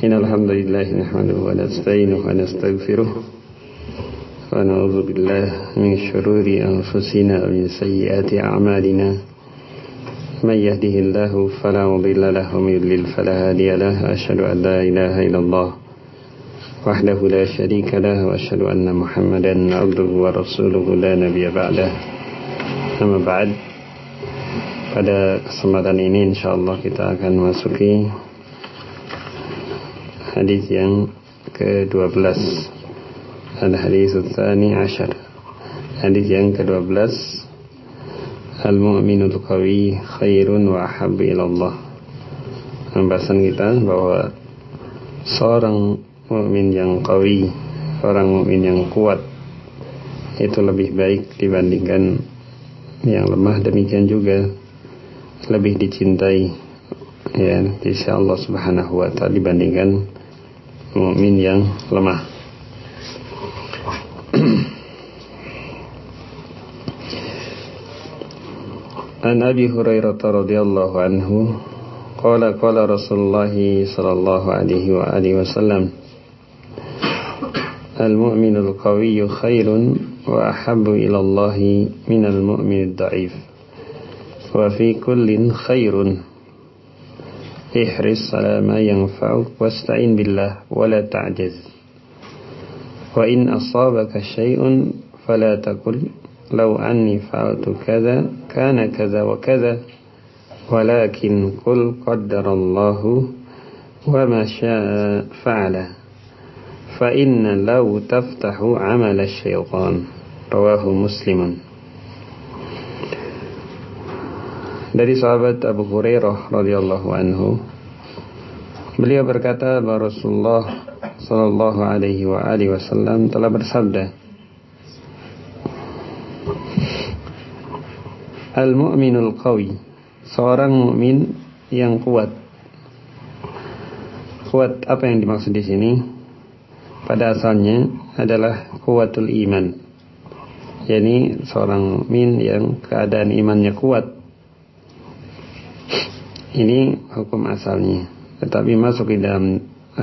Innal hamdalillah nahmaduhu wa nasta'inuhu wa nastaghfiruh wa na'udzu billahi min shururi anfusina wa min sayyiati a'malina. Man yahdihillahu fala mudilla lahu wa man yudlil fala hadiya lahu. Asyhadu an la ilaha illallah wahdahu la syarika lahu wa asyhadu anna Muhammadan abduhu wa rasuluhu la nabiyya ba'dah. Amma ba'd. Pada kesempatan ini insyaallah kita akan masuki hadis yang ke-12. Al-hadis tsani asyar. Hadis yang ke-12. Al-mu'minul qawi khairun wa ahabbu ila Allah. Pembahasan kita bahwa seorang mukmin yang qawi, seorang mukmin yang kuat itu lebih baik dibandingkan yang lemah, demikian juga lebih dicintai ya di sisi Allah Subhanahu wa taala dibandingkan mukmin yang lemah. An Abi Hurairah radhiyallahu anhu qala qala Rasulullah sallallahu alaihi wa alihi wasallam al-mu'minul qawiyyu khairun wa ahabbu ila Allah minal mu'minid dha'if wa fi kullin khairun ihris ala ma yanfa'uk wasta'in billah wa la ta'jaz wa in asabaka syai'un fala taqul law anni fa'altu kadza kana kadza wa kadza walakin qul qaddarallahu wa ma syaa fa'ala fa inna law taftahu 'amala asy-syaitan. Rawahu Muslimun. Dari sahabat Abu Hurairah radhiyallahu anhu, beliau berkata bahwa Rasulullah sallallahu alaihi wa alihi wasallam telah bersabda, al-mu'minul qawi, seorang mukmin yang kuat. Kuat apa yang dimaksud di sini? Pada asalnya adalah kuatul iman. yakni seorang mukmin yang keadaan imannya kuat. Ini hukum asalnya, tetapi masuk di dalam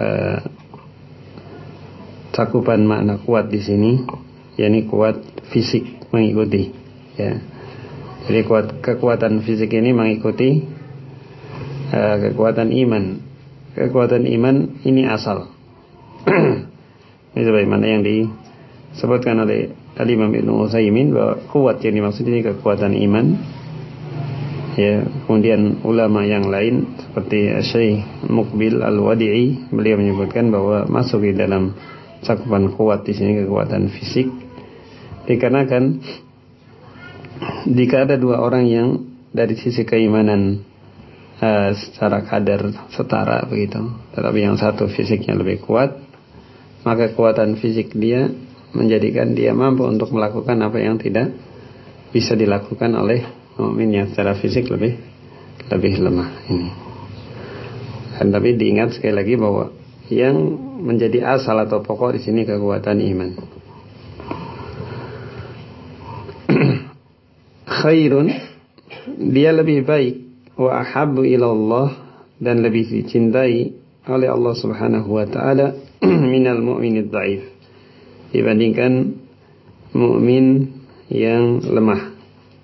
cakupan makna kuat di sini, yakni kuat fisik mengikuti. Ya. Jadi kekuatan fisik ini mengikuti kekuatan iman. Kekuatan iman ini asal. Ini sebagaimana yang disebutkan oleh Imam Ibnu Utsaimin bahwa kuat yang dimaksud ini kekuatan iman. Ya, kemudian ulama yang lain seperti Syekh Muqbil Al-Wadi'i, beliau menyebutkan bahwa masuk di dalam cakupan kuat di sini kekuatan fisik, dikarenakan jika ada dua orang yang dari sisi keimanan secara kadar setara begitu, tetapi yang satu fisiknya lebih kuat, maka kekuatan fisik dia menjadikan dia mampu untuk melakukan apa yang tidak bisa dilakukan oleh mukmin yang secara fisik lebih lemah ini. Dan tapi diingat sekali lagi bahwa yang menjadi asal atau pokok di sini kekuatan iman. Khairun, dia lebih baik, wa ahabbu ila Allah, dan lebih dicintai oleh Allah Subhanahu wa taala minal mu'minid dhaif, dibandingkan mukmin yang lemah.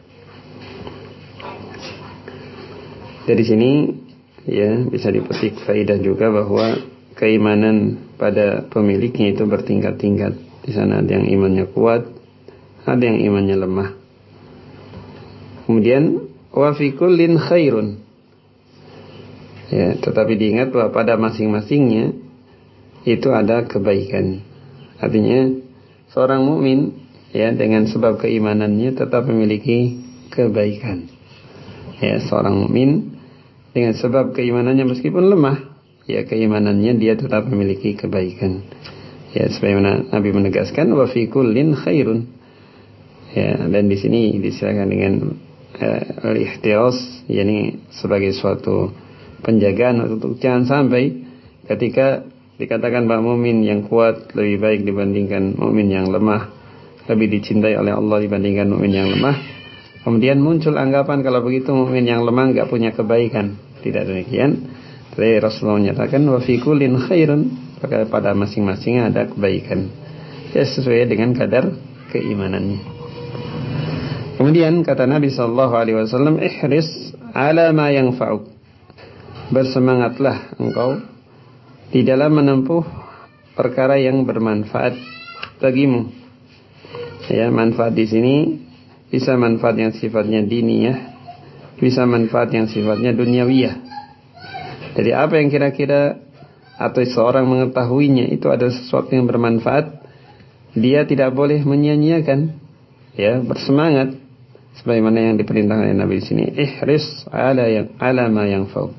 Dari sini ya bisa dipetik faedah juga bahwa keimanan pada pemiliknya itu bertingkat-tingkat. Di sana ada yang imannya kuat, ada yang imannya lemah. Kemudian wa fi kullin khairun. Ya, tetapi diingat bahwa pada masing-masingnya itu ada kebaikan. Artinya seorang mukmin ya dengan sebab keimanannya tetap memiliki kebaikan. Ya, seorang mukmin dengan sebab keimanannya meskipun lemah, ya keimanannya dia tetap memiliki kebaikan. Ya, sebagaimana Nabi menegaskan wa fi kullin khairun. Ya, dan di sini disilakan dengan al-ihtiras, yakni sebagai suatu penjagaan untuk jangan sampai ketika dikatakan bahwa mukmin yang kuat lebih baik dibandingkan mukmin yang lemah, lebih dicintai oleh Allah dibandingkan mukmin yang lemah, kemudian muncul anggapan kalau begitu mukmin yang lemah enggak punya kebaikan. Tidak demikian, Jadi Rasulullah menyatakan wa fi kullin khairun, pada masing-masing ada kebaikan. Ya, sesuai dengan kadar keimanannya. Kemudian kata Nabi sallallahu alaihi wasallam, ihris ala ma yanfa'uk. Bersemangatlah engkau di dalam menempuh perkara yang bermanfaat bagimu. Ya, manfaat di sini bisa manfaat yang sifatnya diniyah, bisa manfaat yang sifatnya duniawiyah. Jadi apa yang kira-kira atau seorang mengetahuinya itu adalah sesuatu yang bermanfaat, dia tidak boleh menyia-nyiakan. Ya, bersemangat sebagaimana yang diperintahkan oleh Nabi di sini, ihris ala ma yanfa'u.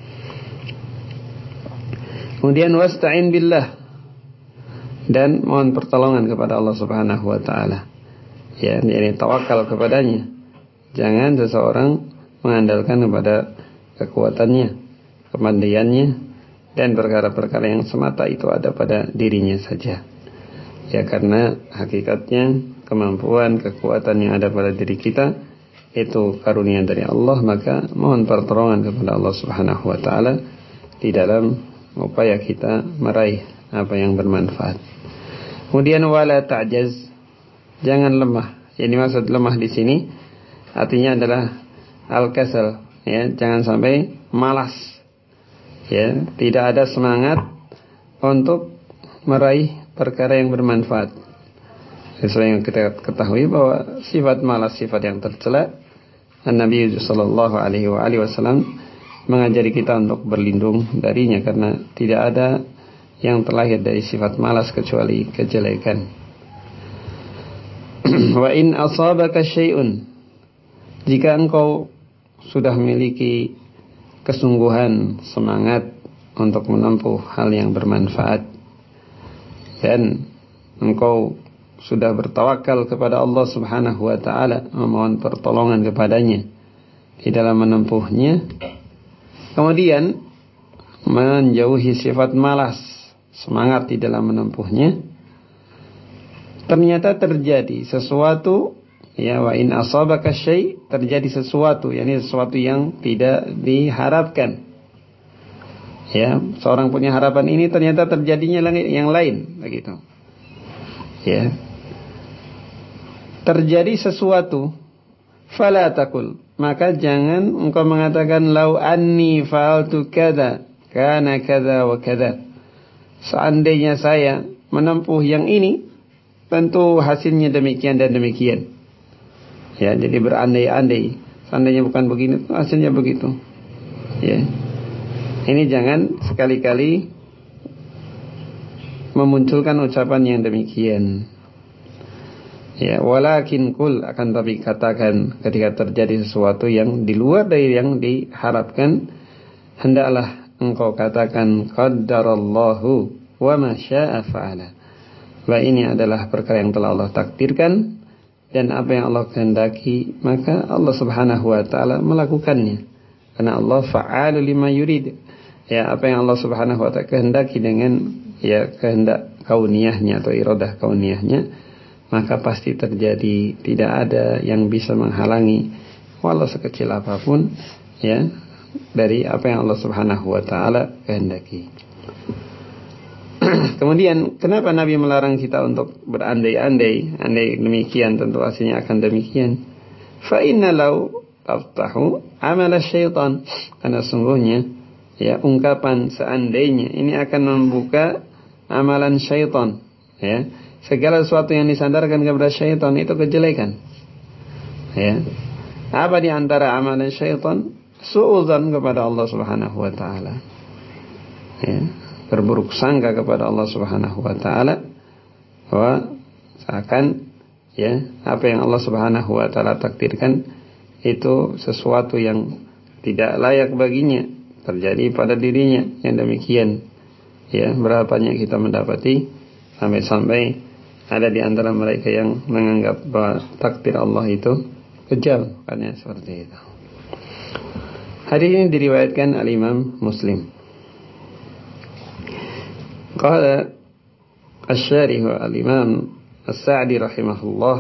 Kemudian wasta'in billah, dan mohon pertolongan kepada Allah Subhanahu wa taala. Ya, ini tawakal kepadanya. Jangan seseorang mengandalkan kepada kekuatannya, kemandiriannya, dan perkara-perkara yang semata itu ada pada dirinya saja. Ya, karena hakikatnya kemampuan, kekuatan yang ada pada diri kita itu karunia dari Allah, maka mohon pertolongan kepada Allah Subhanahu wa taala di dalam upaya kita meraih apa yang bermanfaat. Kemudian wala ta'jaz, jangan lemah. Yang dimaksud lemah di sini artinya adalah al-kasal, ya, jangan sampai malas. Ya, tidak ada semangat untuk meraih perkara yang bermanfaat. Sesuai yang kita ketahui bahwa sifat malas sifat yang tercela. Nabi sallallahu alaihi wasallam mengajari kita untuk berlindung darinya, karena tidak ada yang terlahir dari sifat malas kecuali kejelekan. Wa in asabaka syai'un, jika engkau sudah memiliki kesungguhan, semangat untuk menempuh hal yang bermanfaat, dan engkau sudah bertawakal kepada Allah Subhanahu wa taala, memohon pertolongan kepadanya di dalam menempuhnya, kemudian menjauhi sifat malas, semangat di dalam menempuhnya, ternyata terjadi sesuatu, ya, wa in asabaka syai', terjadi sesuatu, yakni sesuatu yang tidak diharapkan. Ya, seorang punya harapan ini ternyata terjadinya yang lain, begitu. Ya. Terjadi sesuatu, fala taqul, maka jangan engkau mengatakan lau anni fa'altu kadza kana kadza wa kadza. Seandainya saya menempuh yang ini, tentu hasilnya demikian dan demikian. Ya, jadi berandai-andai, seandainya bukan begini, hasilnya begitu. Ya. Ini jangan sekali-kali memunculkan ucapan yang demikian. Ya, walakin kul, akan tapi katakan ketika terjadi sesuatu yang di luar dari yang diharapkan, hendaklah engkau katakan qaddarallahu wa ma syaa fa'ala. Bahwa ini adalah perkara yang telah Allah takdirkan, dan apa yang Allah kehendaki maka Allah Subhanahu wa taala melakukannya. Karena Allah fa'alu lima yurid. Ya, apa yang Allah Subhanahu wa taala kehendaki dengan, ya, kehendak kauniyahnya atau iradah kauniyahnya, maka pasti terjadi. Tidak ada yang bisa menghalangi walau sekecil apapun, ya, dari apa yang Allah Subhanahu wa taala kehendaki. Kemudian kenapa Nabi melarang kita untuk berandai-andai? Andai demikian tentu hasilnya akan demikian. Fa inna law taftahu amal syaitan, karena sungguhnya, ya, ungkapan seandainya ini akan membuka amalan syaitan. Ya, segala sesuatu yang disandarkan kepada syaitan itu kejelekan. Ya. Apa di antara amalan syaitan? Suudzon kepada Allah Subhanahu wa taala. Ya, berburuk sangka kepada Allah Subhanahu wa taala, bahwa seakan, ya, apa yang Allah Subhanahu wa taala takdirkan itu sesuatu yang tidak layak baginya terjadi pada dirinya. Yang demikian, ya, berapa banyak kita mendapati sampai-sampai ada di antara mereka yang menganggap bahwa takdir Allah itu kejam, karena seperti itu. Hadis ini diriwayatkan al-Imam Muslim. Qala asy-syarih al-Imam As-Sa'di rahimahullah,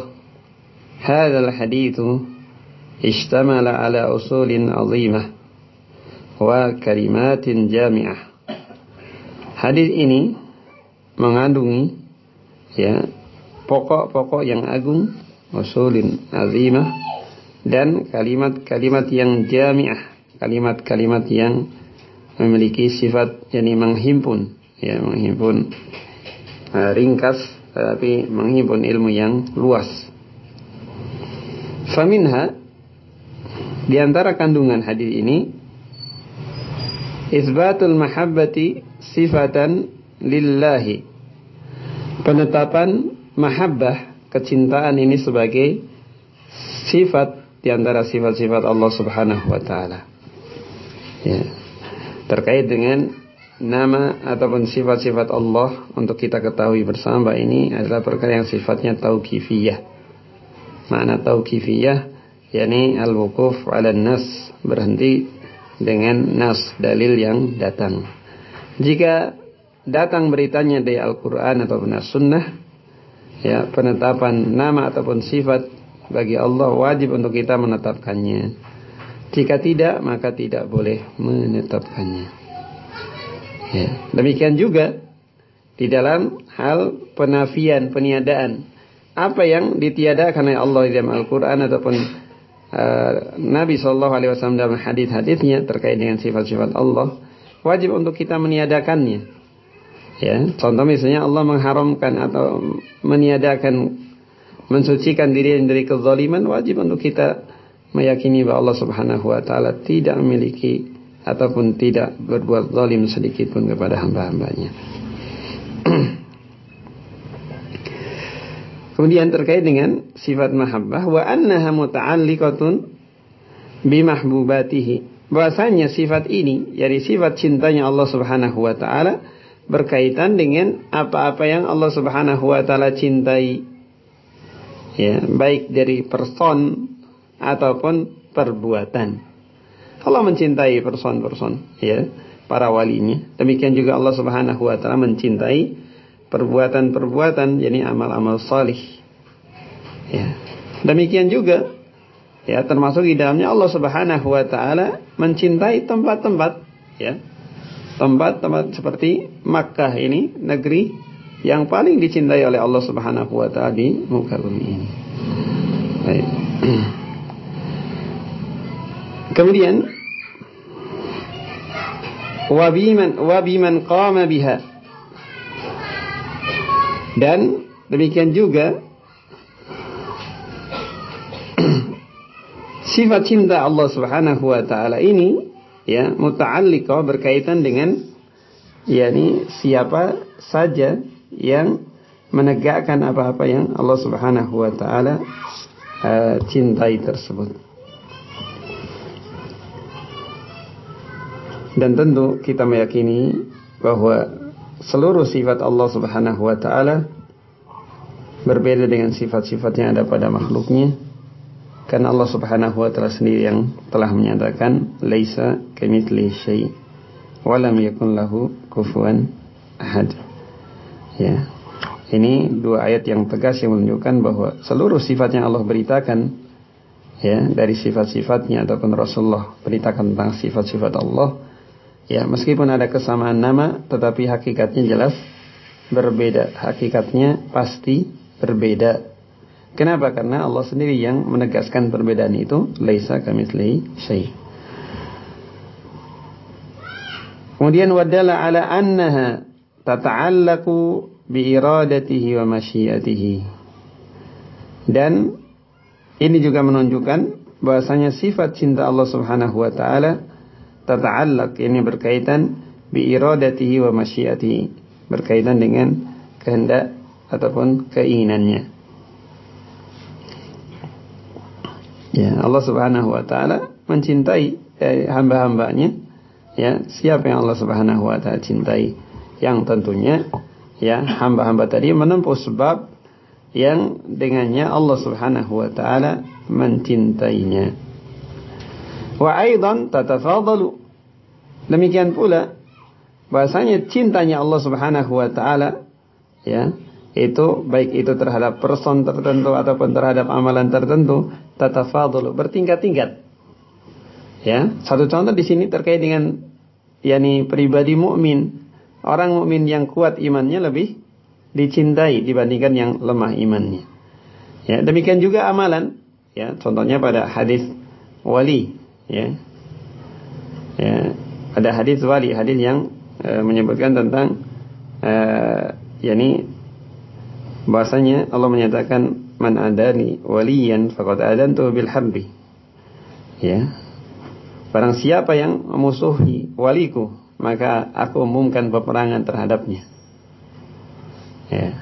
hadzal hadits ishtamala ala usulin 'azimah wa kalimatin jami'ah. Hadis ini mengandungi ya pokok-pokok yang agung, usulin azimah, dan kalimat-kalimat yang jami'ah, kalimat-kalimat yang memiliki sifat yakni menghimpun ringkas tapi menghimpun ilmu yang luas. Faminha, di antara kandungan hadis ini, isbatul mahabbati sifatan lillahi, penetapan mahabbah, kecintaan ini sebagai sifat di antara sifat-sifat Allah Subhanahu wa taala. Ya. Terkait dengan nama ataupun sifat-sifat Allah, untuk kita ketahui bersama ini adalah perkara yang sifatnya tauqifiyah. Makna tauqifiyah yakni al-wuquf 'ala nas, berhenti dengan nas, dalil yang datang. Jika datang beritanya dari Al-Qur'an ataupun As-Sunnah, ya, penetapan nama ataupun sifat bagi Allah wajib untuk kita menetapkannya. Jika tidak, maka tidak boleh menetapkannya. Ya, demikian juga di dalam hal penafian, peniadaan, apa yang ditiadakan oleh Allah di dalam Al-Qur'an ataupun Nabi SAW dalam hadis-hadisnya terkait dengan sifat-sifat Allah, wajib untuk kita meniadakannya. Ya, contoh misalnya Allah mengharamkan atau meniadakan, mensucikan diri dari kezaliman, wajib untuk kita meyakini bahwa Allah Subhanahu wa taala tidak memiliki ataupun tidak berbuat zalim sedikit pun kepada hamba-hambanya. Kemudian terkait dengan sifat mahabbah, wa annaha muta'alliqatun bimahbubatihi, bahwasanya sifat ini, yaitu sifat cintanya Allah Subhanahu wa taala, berkaitan dengan apa-apa yang Allah Subhanahu wa taala cintai. Ya, baik dari person ataupun perbuatan. Allah mencintai person-person, ya, para walinya. Demikian juga Allah Subhanahu wa taala mencintai perbuatan-perbuatan, yakni amal-amal salih. Ya. Demikian juga, ya, termasuk di dalamnya Allah Subhanahu wa taala mencintai tempat-tempat, ya. Tempat-tempat seperti Makkah ini, negeri yang paling dicintai oleh Allah Subhanahu wa taala di muka bumi ini. Baik. Kemudian wa biman qama biha, dan demikian juga sifat cinta Allah Subhanahu wa taala ini, ya, muta'alliqah, berkaitan dengan yakni siapa saja yang menegakkan apa-apa yang Allah Subhanahu wa taala cintai tersebut. Dan tentu kita meyakini bahwa seluruh sifat Allah Subhanahu wa taala berbeda dengan sifat-sifat yang ada pada makhluknya, karena Allah Subhanahu wa taala sendiri yang telah menyatakan laisa kamitslihi syai' wa lam yakun lahu kufuwan ahad. Ya. Ini dua ayat yang tegas yang menunjukkan bahwa seluruh sifat yang Allah beritakan, ya, dari sifat-sifatnya ataupun Rasulullah beritakan tentang sifat-sifat Allah, ya, meskipun ada kesamaan nama, tetapi hakikatnya jelas berbeda. Hakikatnya pasti berbeda. Kenapa? Karena Allah sendiri yang menegaskan perbedaan itu, laisa kamitslihi syai'. Kemudian wadalla ala annaha tata'allaqu bi iradatihi wa masyiatihi. Dan ini juga menunjukkan bahwasanya sifat cinta Allah Subhanahu wa taala tata'allaq, ini berkaitan bi iradatihi wa masyiatihi, berkaitan dengan kehendak ataupun keinginannya. Ya, Allah Subhanahu wa taala mencintai hamba-hambanya. Ya, siapa yang Allah Subhanahu wa taala cintai? Yang tentunya, ya, hamba-hamba tadi menempuh sebab yang dengannya Allah Subhanahu wa taala mencintainya. Wa aidan tatafadalu, demikian pula bahasanya cintanya Allah Subhanahu wa taala, ya, itu baik itu terhadap person tertentu ataupun terhadap amalan tertentu, tatafadalu, bertingkat-tingkat. Ya, satu contoh di sini terkait dengan pribadi mukmin. Orang mukmin yang kuat imannya lebih dicintai dibandingkan yang lemah imannya. Ya, demikian juga amalan. Ya, contohnya pada hadis wali. Ya, ada hadis wali, hadis yang menyebutkan tentang bahasanya Allah menyatakan man adani waliyan faqad adantu bil harbi. Ya. Barang siapa yang memusuhi waliku, maka aku umumkan peperangan terhadapnya. Ya.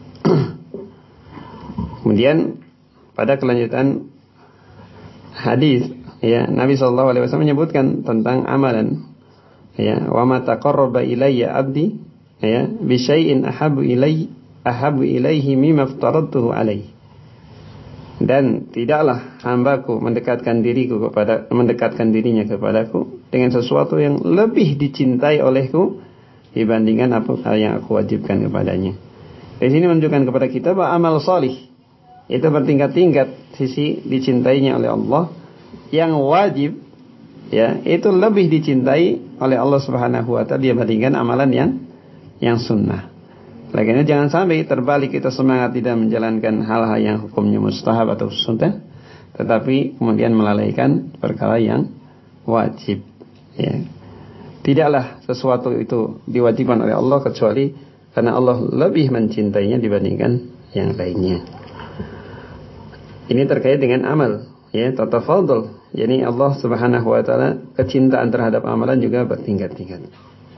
Kemudian pada kelanjutan hadis, Nabi SAW menyebutkan tentang amalan. Wa ma taqarraba ilayya 'abdi bi syai'in ahabbu ilaihi mimma aftaradtuhu alaihi. Dan tidaklah hambaku mendekatkan dirinya kepadaku dengan sesuatu yang lebih dicintai olehku dibandingkan apa yang aku wajibkan kepadanya. Di sini menunjukkan kepada kita bahwa amal salih itu bertingkat-tingkat sisi dicintainya oleh Allah. Yang wajib itu lebih dicintai oleh Allah Subhanahu wa taala dibandingkan amalan yang sunnah. Lainnya jangan sampai terbalik, kita semangat tidak menjalankan hal-hal yang hukumnya mustahab atau sunnah, tetapi kemudian melalaikan perkara yang wajib. Ya. Tidaklah sesuatu itu diwajibkan oleh Allah kecuali karena Allah lebih mencintainya dibandingkan yang lainnya. Ini terkait dengan amal. Tatafadul. Yani Allah Subhanahu wa taala kecintaan terhadap amalan juga bertingkat-tingkat.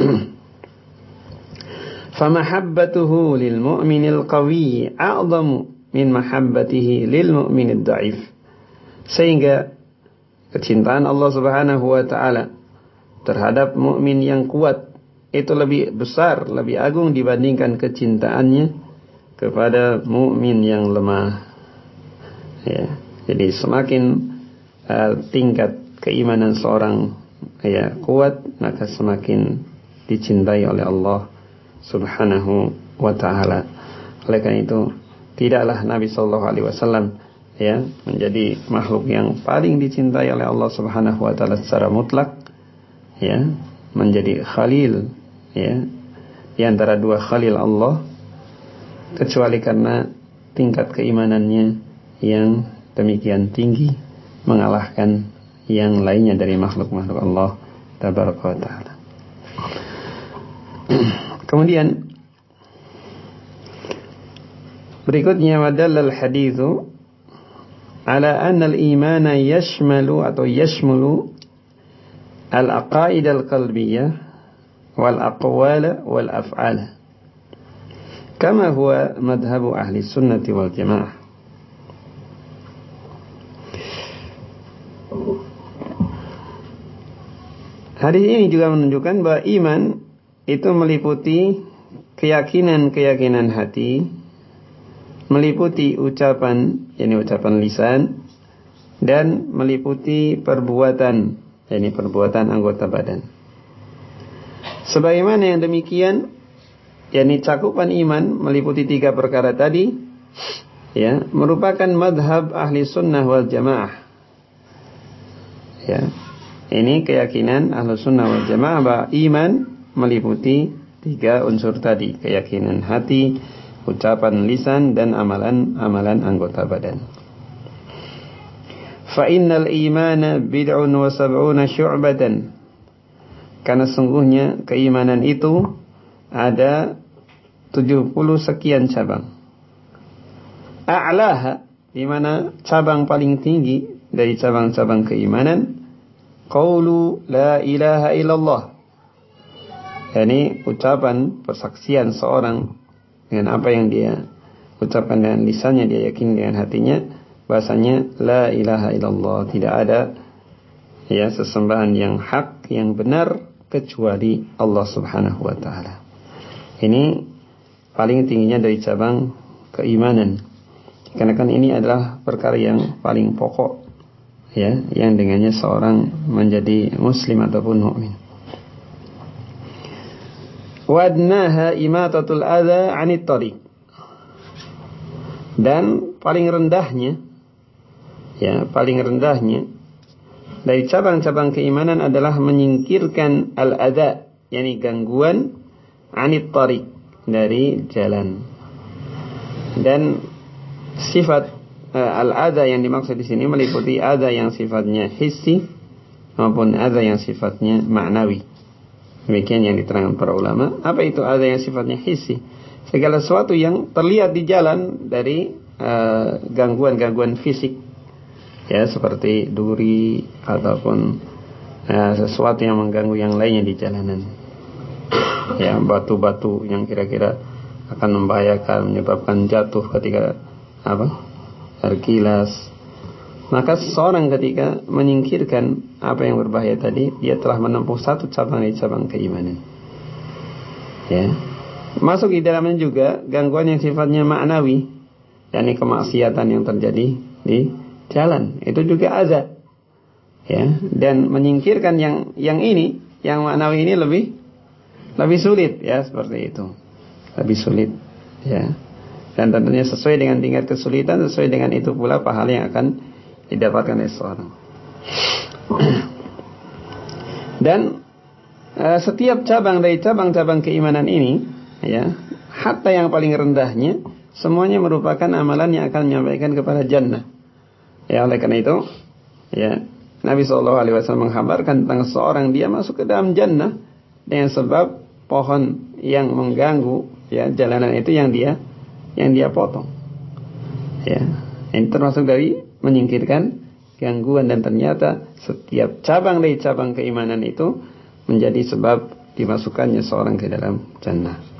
Famahabbatuhu lil mu'minil qawi a'zamu min mahabbatihi lil mu'minid dha'if. Sehingga kecintaan Allah Subhanahu wa taala terhadap mukmin yang kuat itu lebih besar, lebih agung dibandingkan kecintaannya kepada mukmin yang lemah. Ya. Jadi semakin tingkat keimanan seorang kuat, maka semakin dicintai oleh Allah Subhanahu wa ta'ala. Oleh karena itu tidaklah Nabi sallallahu alaihi wasallam menjadi makhluk yang paling dicintai oleh Allah Subhanahu wa ta'ala secara mutlak, menjadi khalil di antara dua khalil Allah, kecuali karena tingkat keimanannya yang demikian tinggi mengalahkan yang lainnya dari makhluk-makhluk Allah tabaraka wa ta'ala. Kemudian berikutnya wadallal hadithu ala anna al-imana yashmalu al-aqaid al-qalbiyah wal aqwala wal af'ala kama huwa madhhabu ahli sunnati wal jamaah. Hadis ini juga menunjukkan bahwa iman itu meliputi keyakinan hati, meliputi ucapan, ucapan lisan, dan meliputi perbuatan, perbuatan anggota badan. Sebagaimana yang demikian, cakupan iman meliputi 3 perkara tadi, merupakan madhab ahli sunnah wal jamaah. Ini keyakinan ahli sunnah wal jamaah bahwa iman meliputi 3 unsur tadi, keyakinan hati, ucapan lisan, dan amalan anggota badan. Fa innal imana bid'un wa sab'una syu'batan. Karena sungguhnya keimanan itu ada 70 sekian cabang. A'laha, di mana cabang paling tinggi dari cabang-cabang keimanan, qaulu la ilaha illallah. Ucapan persaksian seorang dengan apa yang dia ucapkan dengan lisannya, dia yakin dengan hatinya bahasanya la ilaha illallah, tidak ada sesembahan yang hak, yang benar kecuali Allah Subhanahu wa taala. Ini paling tingginya dari cabang keimanan. Karena kan ini adalah perkara yang paling pokok, yang dengannya seorang menjadi muslim ataupun mukmin. Wadnaha imatatul adza 'anit thariq. Dan paling rendahnya dari cabang-cabang keimanan adalah menyingkirkan al-adza, yakni gangguan, anit tariq, dari jalan. Dan sifat al-adza yang dimaksud di sini meliputi adza yang sifatnya hissi maupun adza yang sifatnya ma'nawi. Demikian yang diterangkan para ulama. Apa itu adza yang sifatnya hissi? Segala sesuatu yang terlihat di jalan dari gangguan-gangguan fisik, ya, seperti duri ataupun sesuatu yang mengganggu yang lainnya di jalanan, ya, batu-batu yang kira-kira akan membahayakan, menyebabkan jatuh ketika terkilas. Maka seseorang ketika menyingkirkan apa yang berbahaya tadi, dia telah menempuh satu cabang dari cabang keimanan, ya. Masuk di dalamnya juga gangguan yang sifatnya ma'nawi, yakni kemaksiatan yang terjadi di jalan, itu juga adza, ya. Dan menyingkirkan yang ini, yang ma'nawi ini lebih sulit, ya, seperti itu, lebih sulit, ya. Dan tentunya sesuai dengan tingkat kesulitan, sesuai dengan itu pula pahala yang akan didapatkan oleh seorang. Dan setiap cabang dari cabang-cabang keimanan ini, ya, hatta yang paling rendahnya, semuanya merupakan amalan yang akan menyampaikan kepada jannah. Ya, oleh karena itu, ya, Nabi SAW mengkhabarkan tentang seorang dia masuk ke dalam jannah dengan sebab pohon yang mengganggu, ya, jalanan itu yang dia potong. Ya, ini termasuk dari menyingkirkan gangguan, dan ternyata setiap cabang dari cabang keimanan itu menjadi sebab dimasukkannya seorang ke dalam jannah.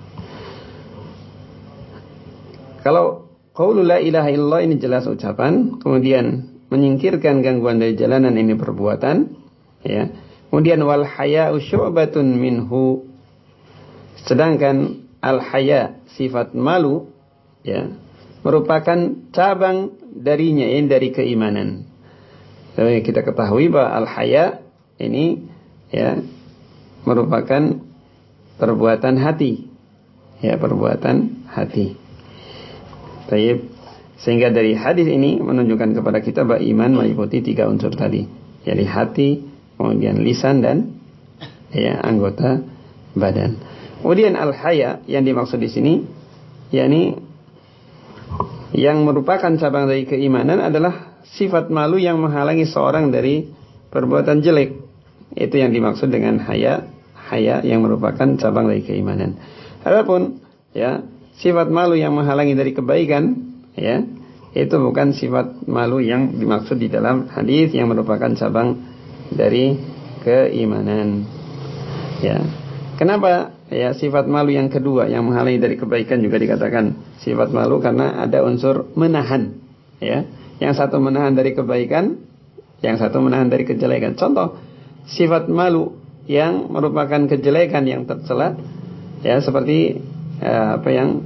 Kalau qaulu la ilaha illallah ini jelas ucapan, kemudian menyingkirkan gangguan dari jalanan ini perbuatan, ya. Kemudian wal haya'u syu'batun minhu, sedangkan al haya, sifat malu, ya, merupakan cabang darinya, ini dari keimanan. Jadi kita ketahui bahwa al haya ini, ya, merupakan perbuatan hati, ya, perbuatan hati. Baik. Sehingga dari hadis ini menunjukkan kepada kita bahwa iman meliputi 3 unsur tadi, yaitu hati, kemudian lisan, dan, ya, anggota badan. Kemudian al-haya yang dimaksud di sini, yakni yang merupakan cabang dari keimanan adalah sifat malu yang menghalangi seorang dari perbuatan jelek. Itu yang dimaksud dengan haya yang merupakan cabang dari keimanan. Adapun, ya, sifat malu yang menghalangi dari kebaikan, ya, itu bukan sifat malu yang dimaksud di dalam hadis yang merupakan cabang dari keimanan, ya. Kenapa, ya, sifat malu yang kedua yang menghalangi dari kebaikan juga dikatakan sifat malu? Karena ada unsur menahan, ya. Yang satu menahan dari kebaikan, yang satu menahan dari kejelekan. Contoh sifat malu yang merupakan kejelekan yang tercela, ya, seperti apa yang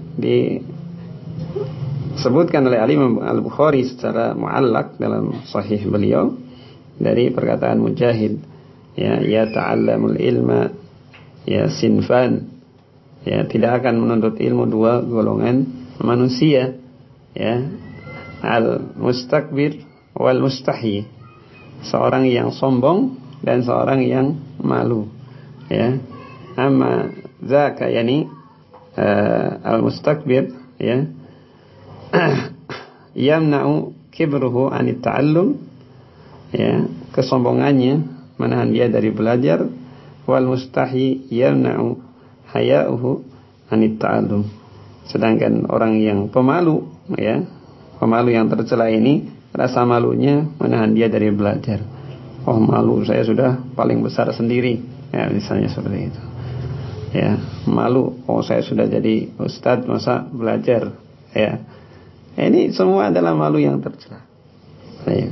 disebutkan oleh Imam Al-Bukhari secara muallak dalam sahih beliau dari perkataan Mujahid, ya ta'allamul ilma, ya, sinfan, ya, tidak akan menuntut ilmu 2 golongan manusia, ya, al-mustakbir wal mustahi, seorang yang sombong dan seorang yang malu, ya. Amma zaka, yani al-mustakbir, ya, yamna'u kibruhu anit ta'allum, ya, kesombongannya menahan dia dari belajar. Wal mustahi yamna'u haya'uhu anit ta'allum, sedangkan orang yang pemalu, ya, pemalu yang tercela ini, rasa malunya menahan dia dari belajar. Oh, malu, saya sudah paling besar sendiri, ya, misalnya seperti itu. Ya, malu, oh saya sudah jadi ustadz, masa belajar, ya. Ini semua adalah malu yang tercela, ya.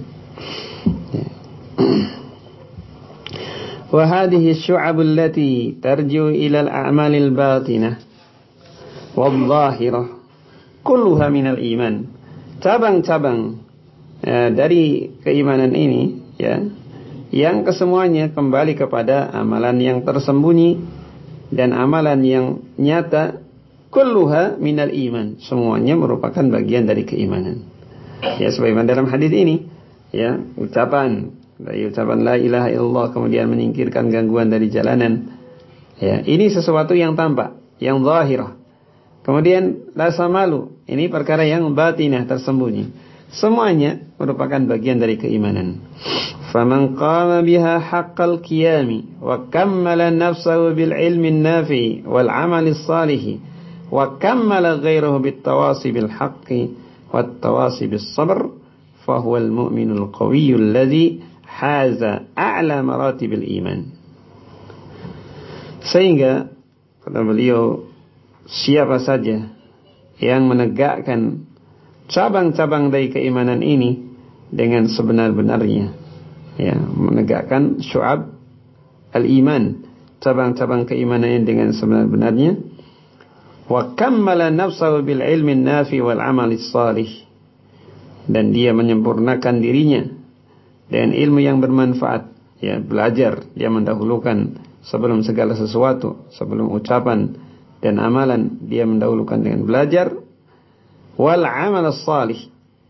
Wa hadhihi syu'abul lati tarji'u ila al-a'malil batinah wadh-dhahirah kulluha minal iman. Cabang-cabang, dari keimanan ini, ya, yang kesemuanya kembali kepada amalan yang tersembunyi dan amalan yang nyata, kulluha minal iman, semuanya merupakan bagian dari keimanan. Ya, sebagaimana dalam hadis ini, ya, ucapan, dari ucapan la ilaha illallah, kemudian menyingkirkan gangguan dari jalanan. Ya, ini sesuatu yang tampak, yang zahirah. Kemudian rasa malu, ini perkara yang batinah, tersembunyi. Semuanya merupakan bagian dari keimanan. Faman qama biha haqqal qiyami wa kammala nafsahu bil ilmi nafi wal amali salih wa kammala ghairahu bit tawasi bil haqqi wat tawasi bis sabr fa huwa al mu'minul qawiyyul ladzi haza a'la maratibil iman. Sehingga kata beliau, siapa saja yang menegakkan cabang-cabang dari keimanan ini dengan sebenar-benarnya, ya, menegakkan syu'ab al-iman, cabang-cabang keimanan ini dengan sebenar-benarnya, wa kammala nafsahu bil ilmi nafi wal amali salih, dan dia menyempurnakan dirinya dengan ilmu yang bermanfaat, ya, belajar, dia mendahulukan sebelum segala sesuatu, sebelum ucapan dan amalan, dia mendahulukan dengan belajar. Wal amal salih,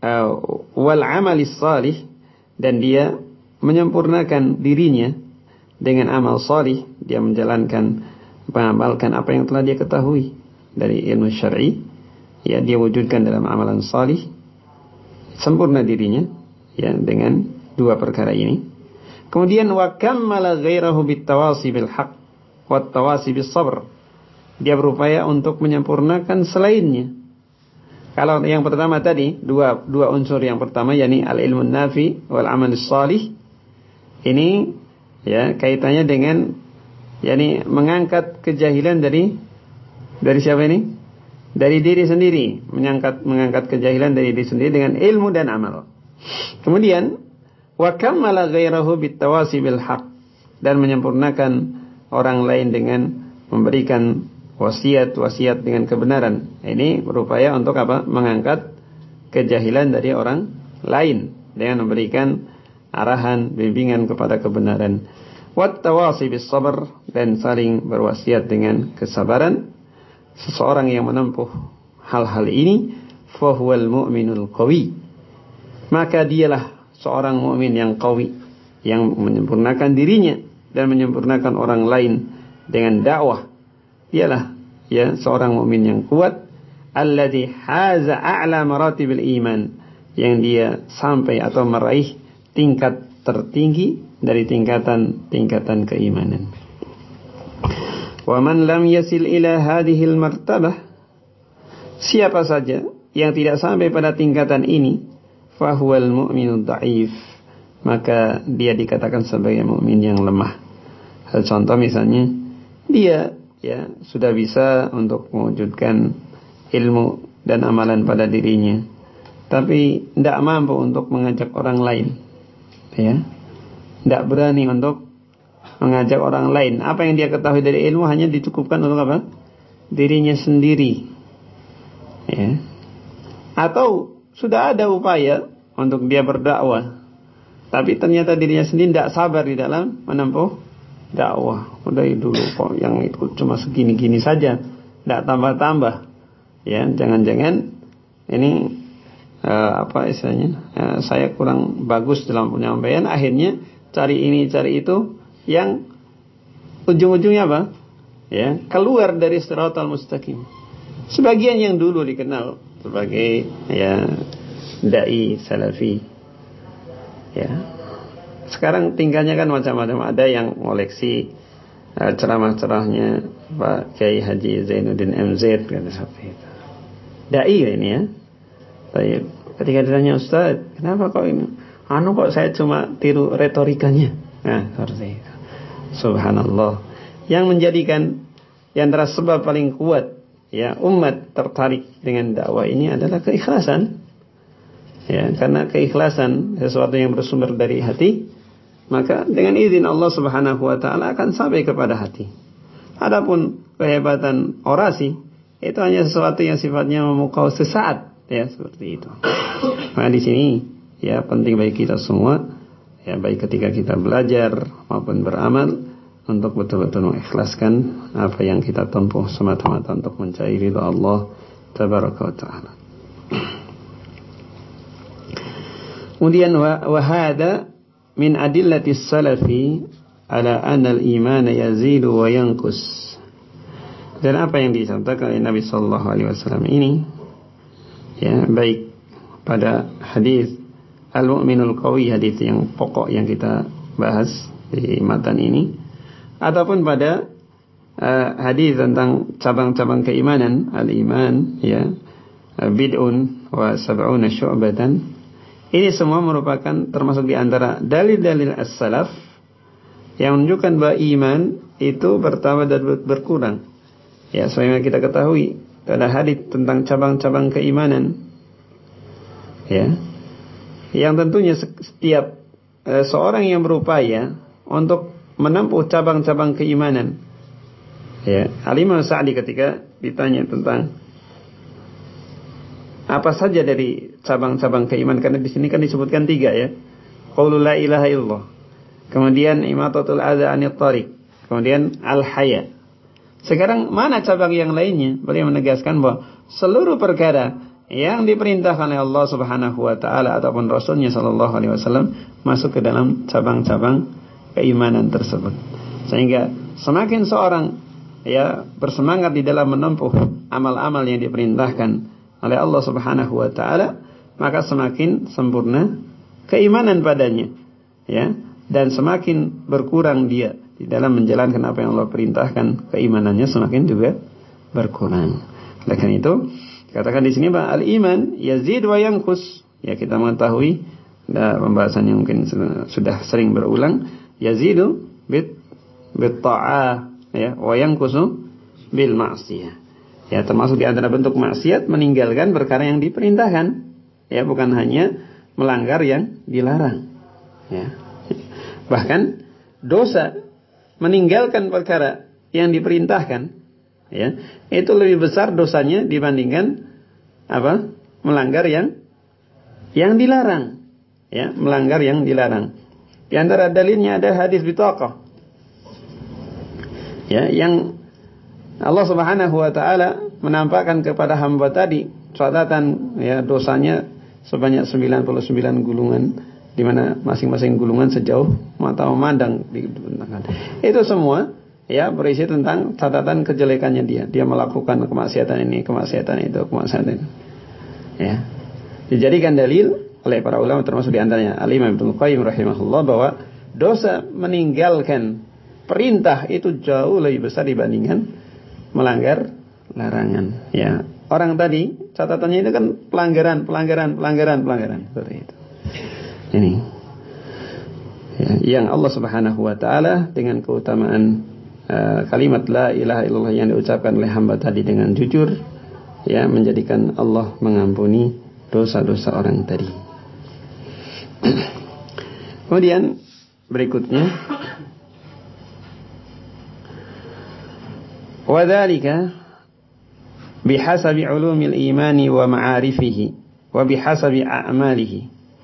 wal amali salih, dan dia menyempurnakan dirinya dengan amal salih, dia menjalankan, mengamalkan apa yang telah dia ketahui dari ilmu syar'i, ya, dia wujudkan dalam amalan salih, sempurna dirinya, ya, dengan dua perkara ini. Kemudian wa kammala ghairahu bit tawasi bil haqq wat tawasi bis sabr, dia berupaya untuk menyempurnakan selainnya. Kalau yang pertama tadi, dua unsur yang pertama, yakni al-ilmun nafi wal amalis salih, ini, ya, kaitannya dengan, yakni mengangkat kejahilan dari siapa ini? Dari diri sendiri, mengangkat kejahilan dari diri sendiri dengan ilmu dan amal. Kemudian wa kammala ghairahu bit tawasi bil haqq, dan menyempurnakan orang lain dengan memberikan wasiat dengan kebenaran. Ini berupaya untuk apa? Mengangkat kejahilan dari orang lain dengan memberikan arahan, bimbingan kepada kebenaran. Wat tawasi bis sabr, dan saling berwasiat dengan kesabaran. Seseorang yang menempuh hal-hal ini, fa huwal mu'minul qawi, maka dialah seorang mukmin yang qawi, yang menyempurnakan dirinya dan menyempurnakan orang lain dengan dakwah. Dialah, ya, seorang mukmin yang kuat, alladzi haza a'la maratibil iman, yang dia sampai atau meraih tingkat tertinggi dari tingkatan keimanan. Wa man lam yasil ila hadhil martabah, siapa saja yang tidak sampai pada tingkatan ini, fa huwal mu'minud dha'if, maka dia dikatakan sebagai mukmin yang lemah. Contoh misalnya, dia, ya, sudah bisa untuk mewujudkan ilmu dan amalan pada dirinya, tapi tidak mampu untuk mengajak orang lain, ya, tidak berani untuk mengajak orang lain. Apa yang dia ketahui dari ilmu hanya dicukupkan untuk apa? Dirinya sendiri, ya. Atau sudah ada upaya untuk dia berdakwah, tapi ternyata dirinya sendiri tidak sabar di dalam menempuh dakwah. Udah dulu kok yang itu cuma segini-gini saja, tidak tambah-tambah, ya. Jangan-jangan ini apa istilahnya, saya kurang bagus dalam penyampaian, akhirnya cari ini cari itu, yang ujung-ujungnya apa? Ya, keluar dari siratal mustaqim. Sebagian yang dulu dikenal sebagai, ya, dai salafi, ya, sekarang tingkahnya kan macam-macam. Ada yang koleksi ceramah-ceramahnya Pak Kiai Haji Zainuddin MZ, kan, seperti itu. Dai ini, ya. Baik. Ketika ditanya, Ustaz, kenapa kok ini? Kok saya cuma tiru retorikanya. Nah, seperti itu. Subhanallah. Yang menjadikan, yang antara sebab paling kuat, ya, umat tertarik dengan dakwah ini adalah keikhlasan. Ya, karena keikhlasan sesuatu yang bersumber dari hati, maka dengan izin Allah Subhanahu wa taala akan sampai kepada hati. Adapun kehebatan orasi, itu hanya sesuatu yang sifatnya memukau sesaat, ya, seperti itu. Nah, di sini, ya, penting bagi kita semua, ya, baik ketika kita belajar maupun beramal, untuk betul-betul mengikhlaskan apa yang kita tempuh semata-mata untuk mencari ridha Allah tabaraka wa taala. Kemudian wa hada min adillatis salafi ala anna al-iman yazidu wa yanqus. Dan apa yang disampaikan oleh Nabi sallallahu alaihi wasallam ini, ya, baik pada hadis al-mu'minul qawi, hadis yang pokok yang kita bahas di matan ini, ataupun pada hadis tentang cabang-cabang keimanan, al-iman, ya, bid'un wa sab'una syu'batan. Ini semua merupakan termasuk di antara dalil-dalil as-salaf yang menunjukkan bahwa iman itu bertambah dan berkurang. Ya, sebagaimana kita ketahui, ada hadis tentang cabang-cabang keimanan. Ya. Yang tentunya setiap seorang yang berupaya untuk menempuh cabang-cabang keimanan. Ya, Al-Imam Sa'di ketika ditanya tentang apa saja dari cabang-cabang keimanan, karena di sini kan disebutkan 3, ya. Qaulul la ilaha illallah. Kemudian imatatul adza 'anit thariq. Kemudian al-haya. Sekarang mana cabang yang lainnya? Beliau menegaskan bahwa seluruh perkara yang diperintahkan oleh Allah Subhanahu wa taala ataupun Rasulnya sallallahu alaihi wasallam masuk ke dalam cabang-cabang keimanan tersebut. Sehingga semakin seorang, ya, bersemangat di dalam menempuh amal-amal yang diperintahkan oleh Allah Subhanahu wa taala, maka semakin sempurna keimanan padanya, ya, dan semakin berkurang dia di dalam menjalankan apa yang Allah perintahkan, keimanannya semakin juga berkurang. Oleh karena itu, katakan di sini bahwa al-iman yazid wa yanqus. Ya, kita mengetahui pembahasan yang mungkin sudah sering berulang, yazidu bit ta'ah, ya, wa yanqusu bil ma'siyah. Ya, termasuk di antara bentuk maksiat meninggalkan perkara yang diperintahkan, ya, bukan hanya melanggar yang dilarang, ya. Bahkan dosa meninggalkan perkara yang diperintahkan, ya, itu lebih besar dosanya dibandingkan apa? Melanggar yang dilarang, ya, melanggar yang dilarang. Di antara dalilnya ada hadis bitaqah, ya, yang Allah Subhanahu wa taala menampakkan kepada hamba tadi catatan, ya, dosanya sebanyak 99 gulungan, di mana masing-masing gulungan sejauh mata memandang dibentangkan. Itu semua, ya, berisi tentang catatan kejelekannya dia. Dia melakukan kemaksiatan ini, kemaksiatan itu, kemaksiatan ini. Ya. Dijadikan dalil oleh para ulama, termasuk di antaranya Al-Imam Ibnu Qayyim rahimahullah, bahwa dosa meninggalkan perintah itu jauh lebih besar dibandingkan melanggar larangan. Ya, orang tadi catatannya itu kan pelanggaran seperti itu. Ini, ya, yang Allah Subhanahu wa taala dengan keutamaan kalimat la ilaha illallah yang diucapkan oleh hamba tadi dengan jujur, ya, menjadikan Allah mengampuni dosa-dosa orang tadi. Kemudian berikutnya, وذلك بحسب علوم الإيمان ومعارفه وبحسب أعماله.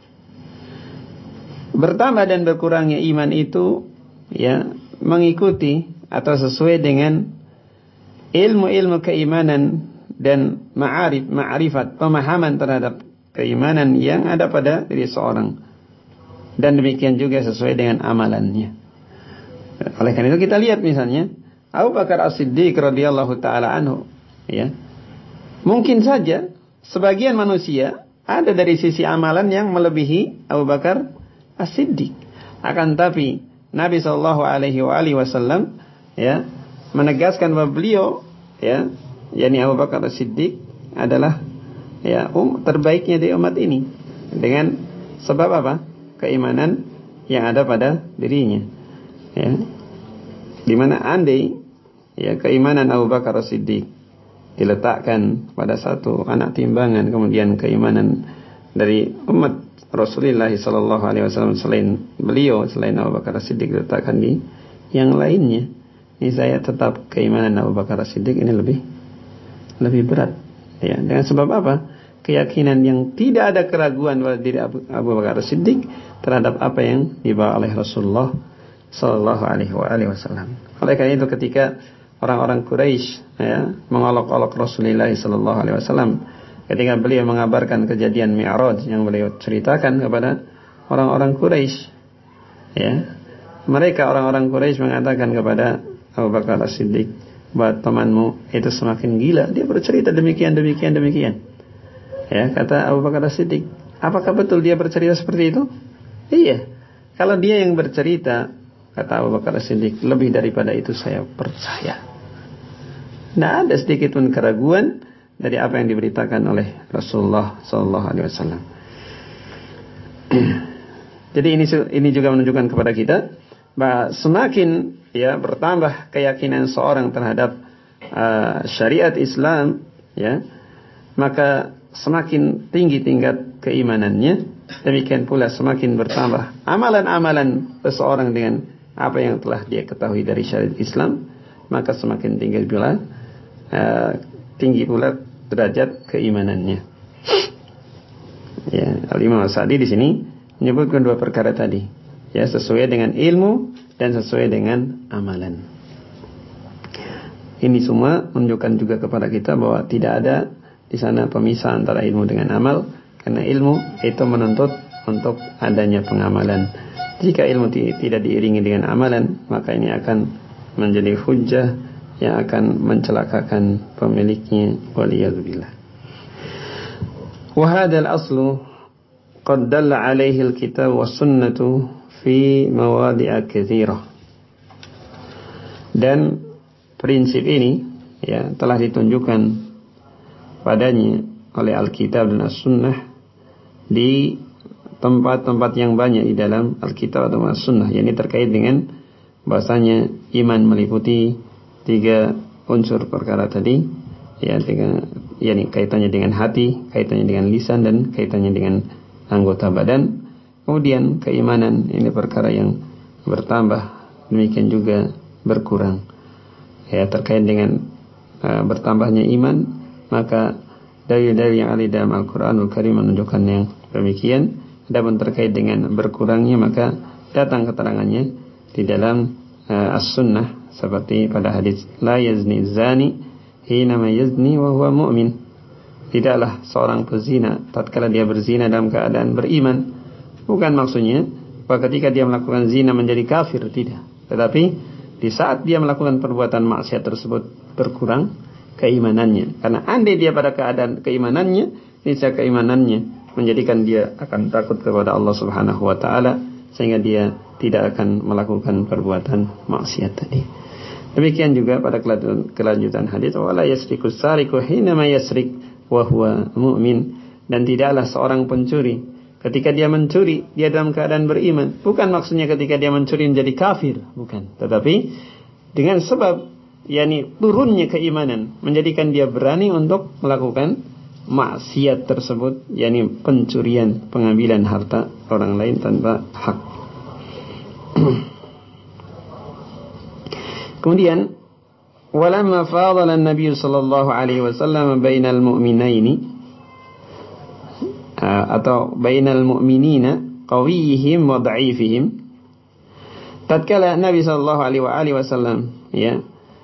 Bertambah dan berkurangnya iman itu, ya, mengikuti atau sesuai dengan ilmu-ilmu keimanan dan ma'rifat, pemahaman terhadap keimanan yang ada pada diri seorang, dan demikian juga sesuai dengan amalannya. Oleh karena itu kita lihat misalnya Abu Bakar As-Siddiq radhiyallahu taala anhu, ya. Mungkin saja sebagian manusia ada dari sisi amalan yang melebihi Abu Bakar As-Siddiq. Akan tapi Nabi sallallahu alaihi wasallam, ya, menegaskan bahwa beliau, ya, yakni Abu Bakar As-Siddiq adalah, ya, terbaiknya di umat ini dengan sebab apa? Keimanan yang ada pada dirinya, ya. Di mana andai, ya, keimanan Abu Bakar As-Siddiq diletakkan pada satu anak timbangan, kemudian keimanan dari umat Rasulullah sallallahu alaihi wasallam selain beliau, selain Abu Bakar As-Siddiq diletakkan di yang lainnya, ini saya tetap keimanan Abu Bakar As-Siddiq ini lebih berat, ya. Dengan sebab apa? Keyakinan yang tidak ada keraguan pada diri Abu Bakar As-Siddiq terhadap apa yang dibawa oleh Rasulullah sallallahu alaihi wasallam. Oleh karena itu ketika orang-orang Quraisy, ya, mengolok-olok Rasulullah sallallahu alaihi wasallam ketika beliau mengabarkan kejadian Mi'raj yang beliau ceritakan kepada orang-orang Quraisy, Ya. Mereka orang-orang Quraisy mengatakan kepada Abu Bakar As-Siddiq, bahwa temanmu itu semakin gila, dia bercerita demikian. Ya, kata Abu Bakar As-Siddiq, apakah betul dia bercerita seperti itu? Iya. Kalau dia yang bercerita, kata Abu Bakar As-Siddiq, lebih daripada itu saya percaya. Tidak ada sedikit pun keraguan dari apa yang diberitakan oleh Rasulullah SAW. Jadi ini juga menunjukkan kepada kita bahwa semakin ya bertambah keyakinan seorang terhadap syariat Islam, ya, maka semakin tinggi tingkat keimanannya. Demikian pula semakin bertambah amalan-amalan seseorang dengan apa yang telah dia ketahui dari syariat Islam, maka semakin tinggi pula derajat keimanannya. Ya, Al-Imam As-Sa'di di sini menyebutkan dua perkara tadi, ya, sesuai dengan ilmu dan sesuai dengan amalan. Ini semua menunjukkan juga kepada kita bahwa tidak ada di sana pemisah antara ilmu dengan amal, karena ilmu itu menuntut untuk adanya pengamalan. Jika ilmu tidak diiringi dengan amalan, maka ini akan menjadi hujjah yang akan mencelakakan pemiliknya. Waliyadzubillah. Wa hadzal aslu qad dalla alaihi alkitab was sunnatu fi mawadi'a katsirah. Dan prinsip ini, ya, telah ditunjukkan padanya oleh Alkitab dan As-Sunnah di tempat-tempat yang banyak di dalam Alkitab atau As-Sunnah. Ini terkait dengan bahasanya iman meliputi 3 unsur perkara tadi, ya, yakni kaitannya dengan hati, kaitannya dengan lisan, dan kaitannya dengan anggota badan. Kemudian keimanan ini perkara yang bertambah, demikian juga berkurang. Ya, terkait dengan bertambahnya iman, maka dalil-dalil yang ada dalam Al-Quranul Karim menunjukkan yang demikian. Adapun terkait dengan berkurangnya, maka datang keterangannya di dalam As-Sunnah, seperti pada hadis la yazni zani hina ma yazni wa huwa mu'min. Tidaklah seorang pezina tatkala dia berzina dalam keadaan beriman. Bukan maksudnya bahwa ketika dia melakukan zina menjadi kafir, tidak. Tetapi di saat dia melakukan perbuatan maksiat tersebut berkurang keimanannya. Karena andai dia pada keadaan keimanannya, niscaya keimanannya menjadikan dia akan takut kepada Allah Subhanahu wa taala, sehingga dia tidak akan melakukan perbuatan maksiat tadi. Demikian juga pada kelanjutan hadis, wala yasriqus sariqu hina ma yasriq wa huwa mu'min. Dan tidaklah seorang pencuri ketika dia mencuri dia dalam keadaan beriman. Bukan maksudnya ketika dia mencuri menjadi kafir, bukan. Tetapi dengan sebab yakni turunnya keimanan menjadikan dia berani untuk melakukan maksiat tersebut, yakni pencurian, pengambilan harta orang lain tanpa hak. Kemudian walamma fadala an-nabiy sallallahu alaihi wasallam bainal mu'minaini atau bainal mu'minina qawiyihim wa dha'ifihim, tatkala Nabi sallallahu alaihi wasallam ya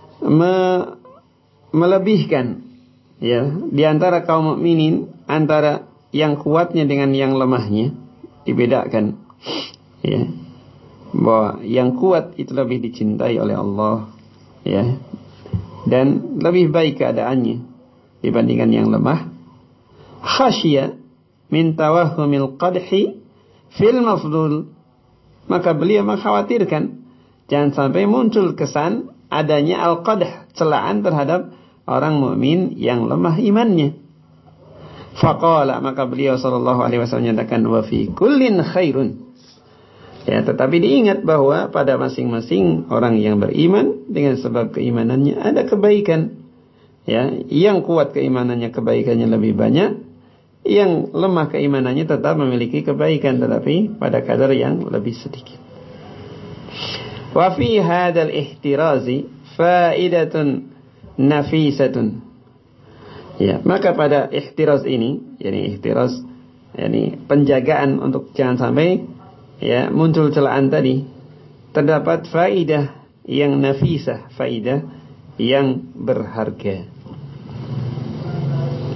melebihkan, ya, di antara kaum mukminin, antara yang kuatnya dengan yang lemahnya, dibedakan, ya, bahwa yang kuat itu lebih dicintai oleh Allah, ya, dan lebih baik keadaannya dibandingkan yang lemah. Khasya min tawahhumil qadhi fil mafdul, maka beliau mengkhawatirkan jangan sampai muncul kesan adanya al-qadh, celaan terhadap orang mukmin yang lemah imannya. Faqala, maka beliau sallallahu alaihi wasallam menyatakan wa fi kullin khairun. Ya, tetapi diingat bahwa pada masing-masing orang yang beriman dengan sebab keimanannya ada kebaikan. Ya, yang kuat keimanannya kebaikannya lebih banyak, yang lemah keimanannya tetap memiliki kebaikan tetapi pada kadar yang lebih sedikit. Wa fi hadzal ihtirazi faidatun nafisatun. Ya, maka pada ihtiraz ini, yakni ihtiraz, yakni penjagaan untuk jangan sampai ya muncul celaan tadi, terdapat faidah yang nafisah, faidah yang berharga.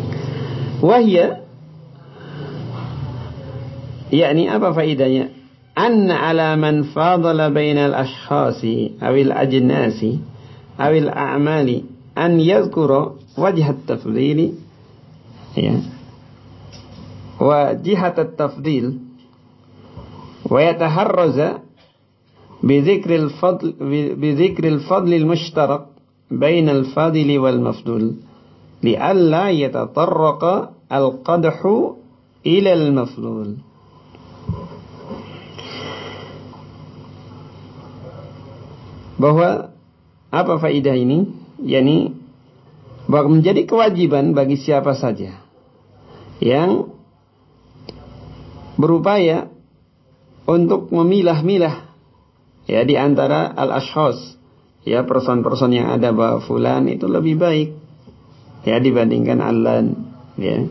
Wahya, yakni apa faidahnya? anna ala man fadala bainal ashkhasi awil ajnasi awil a'mali an yadhkura wajhat tafdili ya wa jihat at-tafdil wa yataharraza bi dzikril fadl al-mushtarak bainal fadili wal mafdul li'alla yatatarraqa al-qadhu ila al-mafdul. Bahwa apa faedah ini? Yani bahwa menjadi kewajiban bagi siapa saja yang berupaya untuk memilah-milah ya di antara al-ashkhas ya person-person yang ada, bahwa fulan itu lebih baik ya dibandingkan allan ya.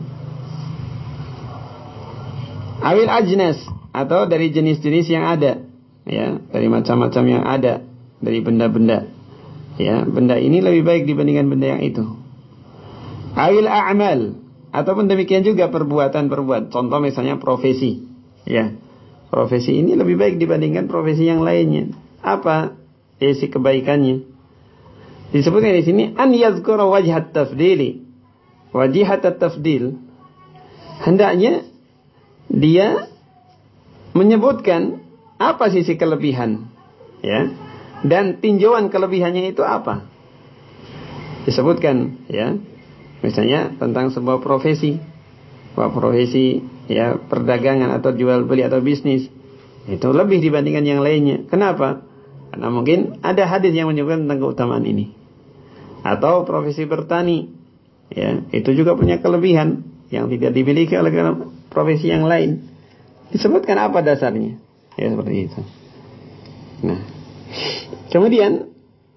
Awil ajnas, atau dari jenis-jenis yang ada ya, dari macam-macam yang ada, dari benda-benda ya, benda ini lebih baik dibandingkan benda yang itu. Awil a'mal, ataupun demikian juga perbuatan-perbuatan, contoh misalnya profesi ya, profesi ini lebih baik dibandingkan profesi yang lainnya. Apa isi kebaikannya? Disebutkan di sini an yazkura wajhat tafdili, wajihat at-tafdil, hendaknya dia menyebutkan apa sisi kelebihan ya, dan tinjauan kelebihannya itu apa. Disebutkan ya, misalnya tentang sebuah profesi, bahwa profesi ya perdagangan atau jual beli atau bisnis itu lebih dibandingkan yang lainnya. Kenapa? Karena mungkin ada hadis yang menyebutkan tentang keutamaan ini. Atau profesi bertani ya, itu juga punya kelebihan yang tidak dimiliki oleh profesi yang lain. Disebutkan apa dasarnya ya, seperti itu. Nah, kemudian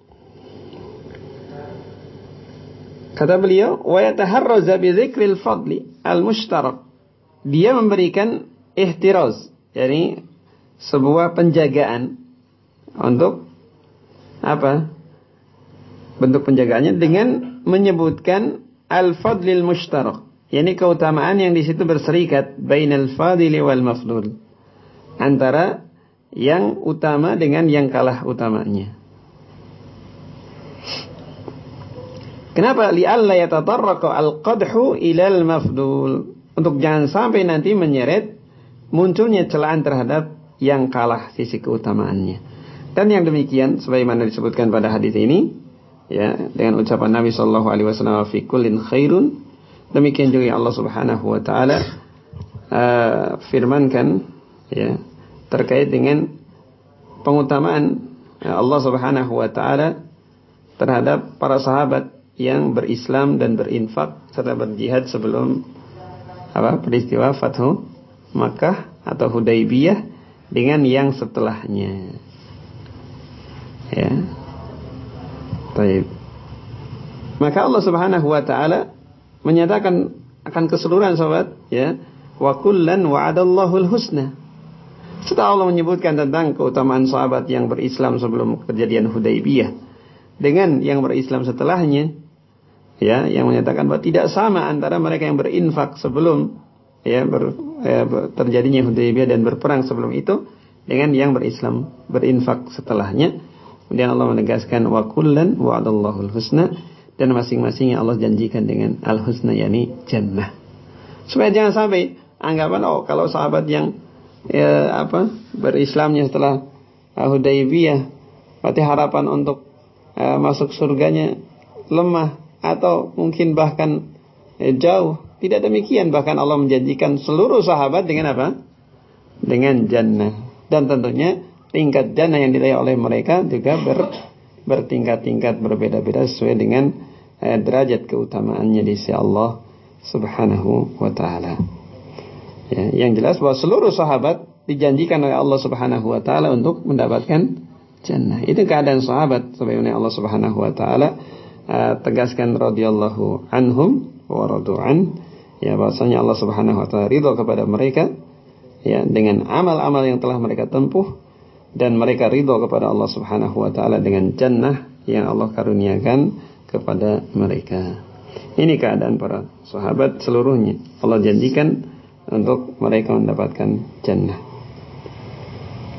kata beliau, wa yataharraza bi dzikril fadli al-mushtarak, dia memberikan ihtiraz, yani sebuah penjagaan untuk apa? Bentuk penjagaannya dengan menyebutkan al-fadlil mushtarak, yani keutamaan yang di situ berserikat bainal fadili wal mafdul, antara yang utama dengan yang kalah utamanya. Kenapa? Li'alla yatatarraqa al-qadhu ilal mafdul, untuk jangan sampai nanti menyeret munculnya celaan terhadap yang kalah sisi keutamaannya. Dan yang demikian sebagaimana disebutkan pada hadis ini ya, dengan ucapan Nabi sallallahu alaihi wasallam fi kullin khairun, demikian juga Allah Subhanahu wa taala firmankan ya terkait dengan pengutamaan Allah Subhanahu wa taala terhadap para sahabat yang berislam dan berinfak serta berjihad sebelum peristiwa Fathu Makkah atau Hudaybiyah dengan yang setelahnya. Ya. Baik. Maka Allah Subhanahu wa taala menyatakan akan keseluruhan sahabat ya, wa kullan wa'adallahu al-husna. Setelah Allah menyebutkan tentang keutamaan sahabat yang berislam sebelum kejadian Hudaybiyah dengan yang berislam setelahnya ya, yang menyatakan bahwa tidak sama antara mereka yang berinfak sebelum ya, terjadinya Hudaybiyah dan berperang sebelum itu dengan yang berislam berinfak setelahnya. Kemudian Allah menegaskan wa kullan wa'adallahu al-husna, dan masing-masingnya Allah janjikan dengan al-husna, yakni jannah. Supaya jangan sampai anggapan kalau sahabat yang berislamnya setelah Hudaybiyah berarti harapan untuk masuk surganya lemah atau mungkin bahkan jauh. Tidak demikian, bahkan Allah menjanjikan seluruh sahabat dengan apa? Dengan jannah. Dan tentunya tingkat jannah yang diraih oleh mereka juga bertingkat-tingkat, berbeda-beda sesuai dengan derajat keutamaannya di sisi Allah Subhanahu wa taala. Ya, yang jelas bahwa seluruh sahabat dijanjikan oleh Allah Subhanahu wa taala untuk mendapatkan jannah. Itu keadaan sahabat sebagaimana Allah Subhanahu wa taala tegaskan radhiyallahu anhum wa radu'an, ya, bahwasanya Allah Subhanahu wa taala ridha kepada mereka ya dengan amal-amal yang telah mereka tempuh, dan mereka ridha kepada Allah Subhanahu wa taala dengan jannah yang Allah karuniakan kepada mereka. Ini keadaan para sahabat seluruhnya. Allah janjikan untuk mereka mendapatkan jannah.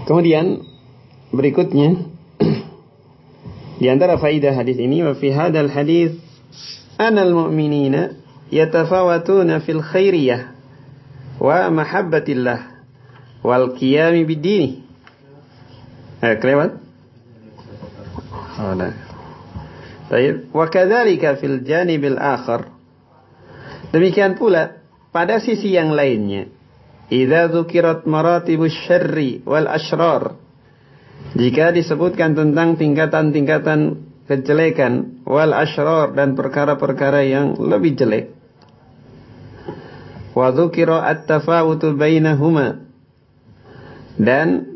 Kemudian berikutnya di antara faidah hadis ini, wa fi hadzal hadis anal mu'minina yatafawatuna fil khairiyah wa mahabbatillah wal qiyam bid-din. Kelewat? Oh, nah. Baik, wa kadzalika fil janibil akhar. Demikian pula pada sisi yang lainnya, idza dzukirat maratibus syarri wal asyrar, jika disebutkan tentang tingkatan-tingkatan kejelekan, wal asyrar, dan perkara-perkara yang lebih jelek, wa dzukira at-tafawutu bainahuma, dan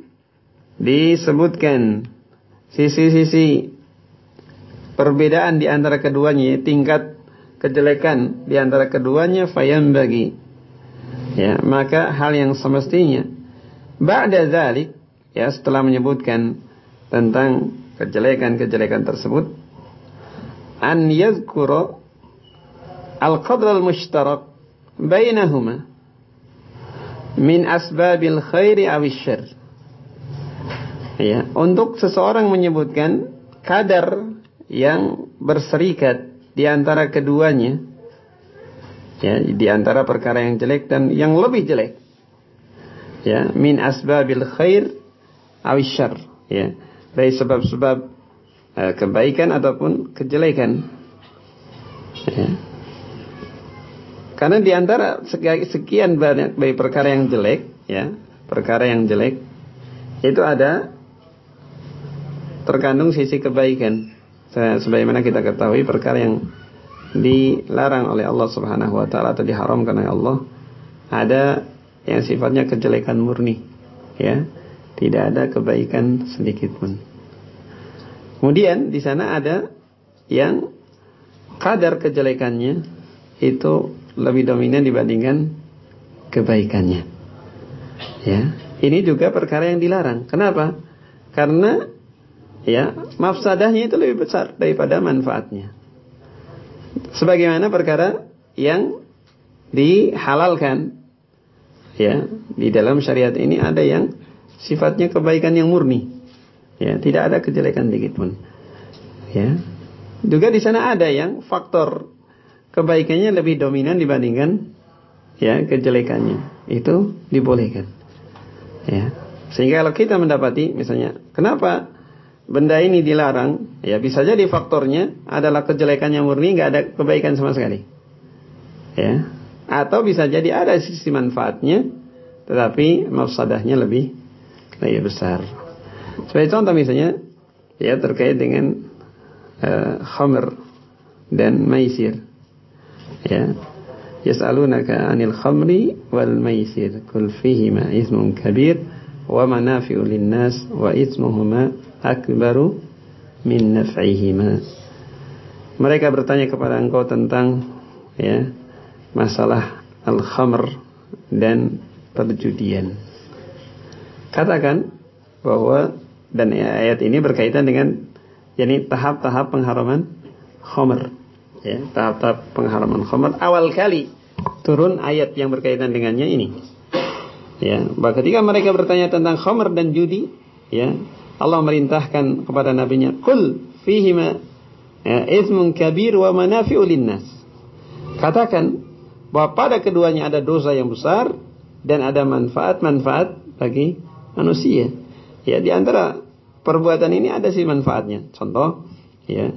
disebutkan sisi-sisi perbedaan di antara keduanya, tingkat kejelekan di antara keduanya, fayambagi, ya, maka hal yang semestinya ba'da dzalik, ya, setelah menyebutkan tentang kejelekan-kejelekan tersebut, an yadhkura al-qadr al-mushtarak bainahuma min asbabil khairi aw syarr. Ya, untuk seseorang menyebutkan kadar yang berserikat di antara keduanya, ya, di antara perkara yang jelek dan yang lebih jelek, ya, min asbabil khair aw syarr, ya, dari sebab-sebab kebaikan ataupun kejelekan, ya. Karena di antara sekian banyak dari perkara yang jelek, ya, perkara yang jelek itu ada terkandung sisi kebaikan. Sebagaimana kita ketahui, perkara yang dilarang oleh Allah Subhanahu wa taala atau diharamkan oleh Allah, ada yang sifatnya kejelekan murni, ya. Tidak ada kebaikan sedikit pun. Kemudian di sana ada yang kadar kejelekannya itu lebih dominan dibandingkan kebaikannya. Ya, ini juga perkara yang dilarang. Kenapa? Karena, ya, mafsadahnya itu lebih besar daripada manfaatnya. Sebagaimana perkara yang dihalalkan, ya, di dalam syariat ini ada yang sifatnya kebaikan yang murni, ya, tidak ada kejelekan sedikit pun, ya. Juga di sana ada yang faktor kebaikannya lebih dominan dibandingkan, ya, kejelekannya, itu dibolehkan, ya. Sehingga kalau kita mendapati misalnya kenapa benda ini dilarang, ya, bisa jadi faktornya adalah kejelekannya murni, nggak ada kebaikan sama sekali, ya. Atau bisa jadi ada sisi manfaatnya tetapi mafsadahnya lebih besar. Sebagai contoh misalnya, ya, terkait dengan khamr dan maisir, ya, yas'alunaka 'anil khamri wal maisir qul fihima ismun kabir wa manafi'u lin-nas wa ismuhuma akbaru min naf'ihima. Mereka bertanya kepada engkau tentang, ya, masalah al-khamr dan perjudian. Katakan bahwa, dan ayat ini berkaitan dengan, yakni tahap-tahap pengharaman khamr, ya, tahap-tahap pengharaman khamr. Awal kali turun ayat yang berkaitan dengannya ini, ya, bahwa ketika mereka bertanya tentang khamr dan judi, ya, Allah merintahkan kepada nabinya, qul fihima, ya, ismun kabir wa manafi'u linnas. Katakan bahwa pada keduanya ada dosa yang besar dan ada manfaat-manfaat bagi manusia. Ya, di antara perbuatan ini ada sih manfaatnya. Contoh, ya,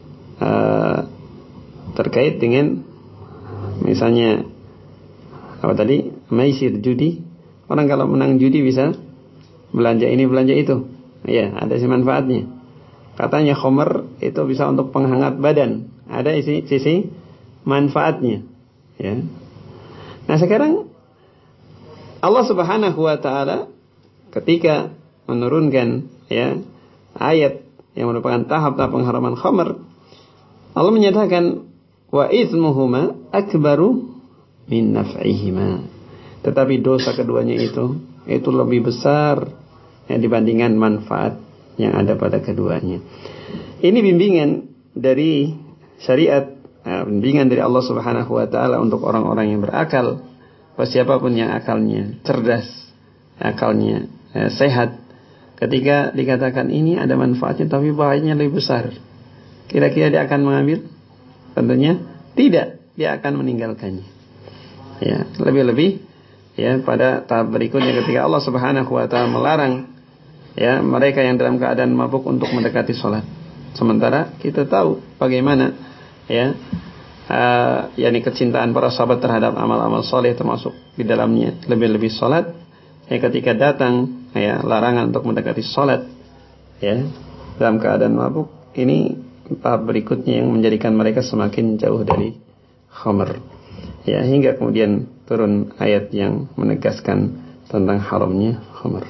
terkait dengan misalnya apa tadi, maisir, judi. Orang kalau menang judi bisa belanja ini belanja itu, ya, ada sih manfaatnya. Katanya khamr itu bisa untuk penghangat badan, ada sisi manfaatnya, ya. Nah, sekarang Allah Subhanahu wa taala ketika menurunkan, ya, ayat yang merupakan tahap-tahap pengharaman khamr, Allah menyatakan wa itsmuhuma akbaru min naf'ihima. Tetapi dosa keduanya itu lebih besar, ya, dibandingkan manfaat yang ada pada keduanya. Ini bimbingan dari syariat, bimbingan dari Allah Subhanahu wa taala untuk orang-orang yang berakal, siapapun yang akalnya cerdas, akalnya sehat, ketika dikatakan ini ada manfaatnya tapi bahayanya lebih besar, kira-kira dia akan mengambil? Tentunya tidak, dia akan meninggalkannya. Ya, lebih-lebih ya pada tahap berikutnya ketika Allah Subhanahu wa taala melarang ya mereka yang dalam keadaan mabuk untuk mendekati salat. Sementara kita tahu bagaimana ya yakni kecintaan para sahabat terhadap amal-amal soleh, termasuk di dalamnya lebih-lebih salat. Ya, ketika datang ya larangan untuk mendekati salat ya dalam keadaan mabuk, ini tahap berikutnya yang menjadikan mereka semakin jauh dari khamr. Ya, hingga kemudian turun ayat yang menegaskan tentang haramnya khamr.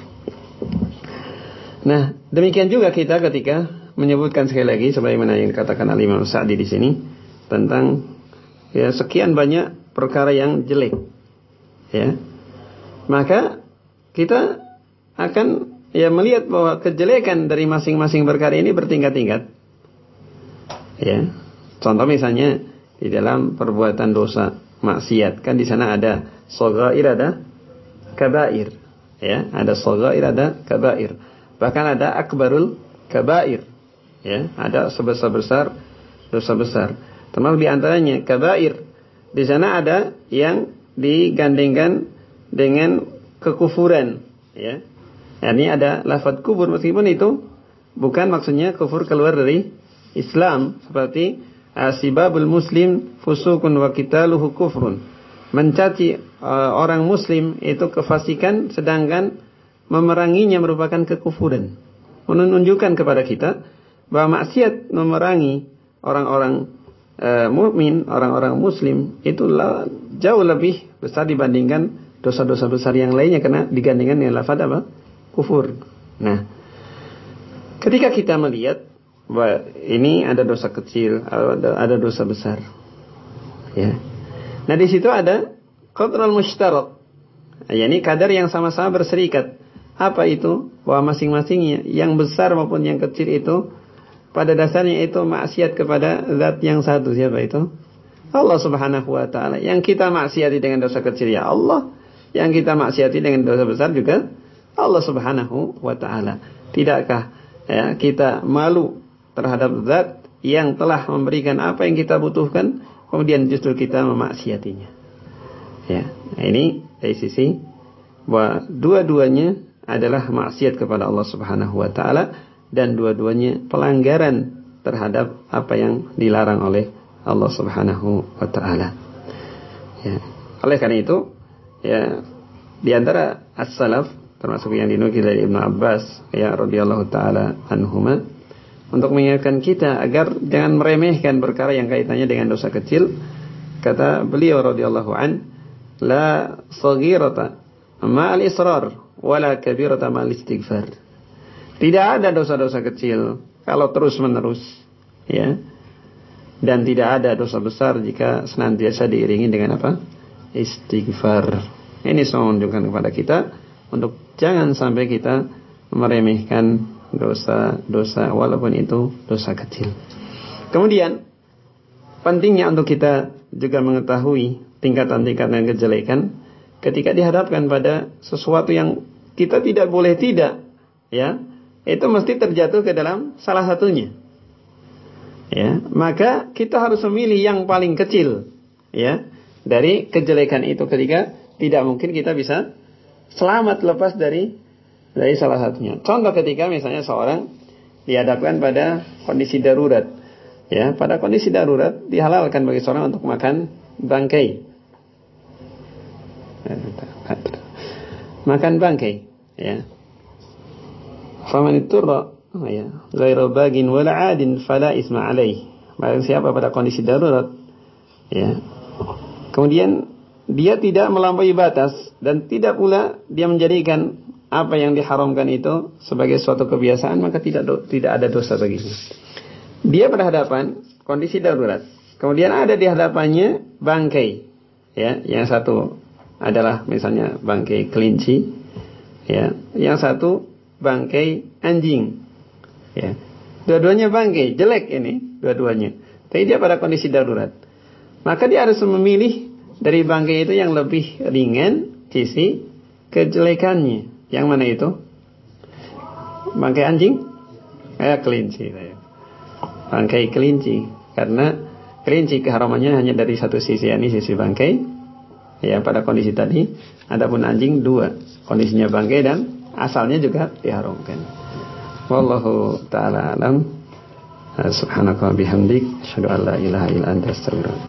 Nah, demikian juga kita ketika menyebutkan sekali lagi sebagaimana yang dikatakan Al-Imam Sa'di di sini tentang ya sekian banyak perkara yang jelek. Ya. Maka kita akan ya melihat bahwa kejelekan dari masing-masing perkara ini bertingkat-tingkat. Ya, contoh misalnya di dalam perbuatan dosa maksiat, kan di sana ada shaghair, ada kabair. Ya, ada shaghair, ada kabair. Bahkan ada akbarul kabair. Ya, ada sebesar-besar dosa besar. Termasuk di antaranya kabair. Di sana ada yang digandengkan dengan kekufuran. Ya, ini ada lafaz kufur meskipun itu bukan maksudnya kufur keluar dari Islam, seperti asibabul muslim fusukun wa qitaluhu kufrun. Mencaci orang muslim itu kefasikan, sedangkan memeranginya merupakan kekufuran. Menunjukkan kepada kita bahwa maksiat memerangi orang-orang mukmin, orang-orang muslim itu jauh lebih besar dibandingkan dosa-dosa besar yang lainnya, karena digandingkan dengan lafaz apa? Kufur. Nah, ketika kita melihat bahwa ini ada dosa kecil, ada dosa besar. Ya. Nah, di situ ada qadrul mushtarak. yakni kadar yang sama-sama berserikat. Apa itu? Bahwa masing-masingnya, yang besar maupun yang kecil itu pada dasarnya itu maksiat kepada zat yang satu. Siapa itu? Allah Subhanahu wa taala. Yang kita maksiati dengan dosa kecil ya Allah, yang kita maksiati dengan dosa besar juga Allah Subhanahu wa taala. Tidakkah ya kita malu terhadap zat yang telah memberikan apa yang kita butuhkan, kemudian justru kita memaksiatinya. Ya, nah ini dari sisi bahwa dua-duanya adalah maksiat kepada Allah Subhanahu wa taala, dan dua-duanya pelanggaran terhadap apa yang dilarang oleh Allah Subhanahu wa taala. Ya. Oleh karena itu, ya, di antara as-salaf termasuk yang dinukil dari Ibnu Abbas ya radhiyallahu taala anhuma, untuk mengingatkan kita agar jangan meremehkan perkara yang kaitannya dengan dosa kecil, kata beliau radhiyallahu an, la saghirata ma'al israr wala kabirata ma'al istighfar. Tidak ada dosa-dosa kecil kalau terus-menerus, ya. Dan tidak ada dosa besar jika senantiasa diiringi dengan apa? Istighfar. Ini semua menunjukkan kepada kita untuk jangan sampai kita meremehkan dosa-dosa walaupun itu dosa kecil. Kemudian pentingnya untuk kita juga mengetahui tingkatan-tingkatan kejelekan ketika dihadapkan pada sesuatu yang kita tidak boleh tidak, ya, itu mesti terjatuh ke dalam salah satunya. Ya, maka kita harus memilih yang paling kecil, ya, dari kejelekan itu ketika tidak mungkin kita bisa selamat lepas dari salah satunya. Contoh ketika misalnya seorang dihadapkan pada kondisi darurat, ya, pada kondisi darurat dihalalkan bagi seorang untuk makan bangkai, makan bangkai, ya. Faman iturra ya ghairu bagin wala 'adin fala isma alaih. Barang siapa pada kondisi darurat, ya, kemudian dia tidak melampaui batas dan tidak pula dia menjadikan apa yang diharamkan itu sebagai suatu kebiasaan, maka tidak ada dosa baginya. Dia berhadapan kondisi darurat, kemudian ada di hadapannya bangkai, ya, yang satu adalah misalnya bangkai kelinci, ya, yang satu bangkai anjing, ya. Dua-duanya bangkai, jelek ini dua-duanya. Tapi dia pada kondisi darurat, maka dia harus memilih dari bangkai itu yang lebih ringan sisi kejelekannya. Yang mana itu? Bangkai anjing? Kelinci. Bangkai kelinci. Karena kelinci keharamannya hanya dari satu sisi, yakni sisi bangkai. Ya, pada kondisi tadi. Adapun anjing dua, kondisinya bangkai dan asalnya juga diharamkan. Wallahu ta'ala alam. Subhanaka wa bihamdik, asyhadu an la ilaha illa anta, astaghfiruka.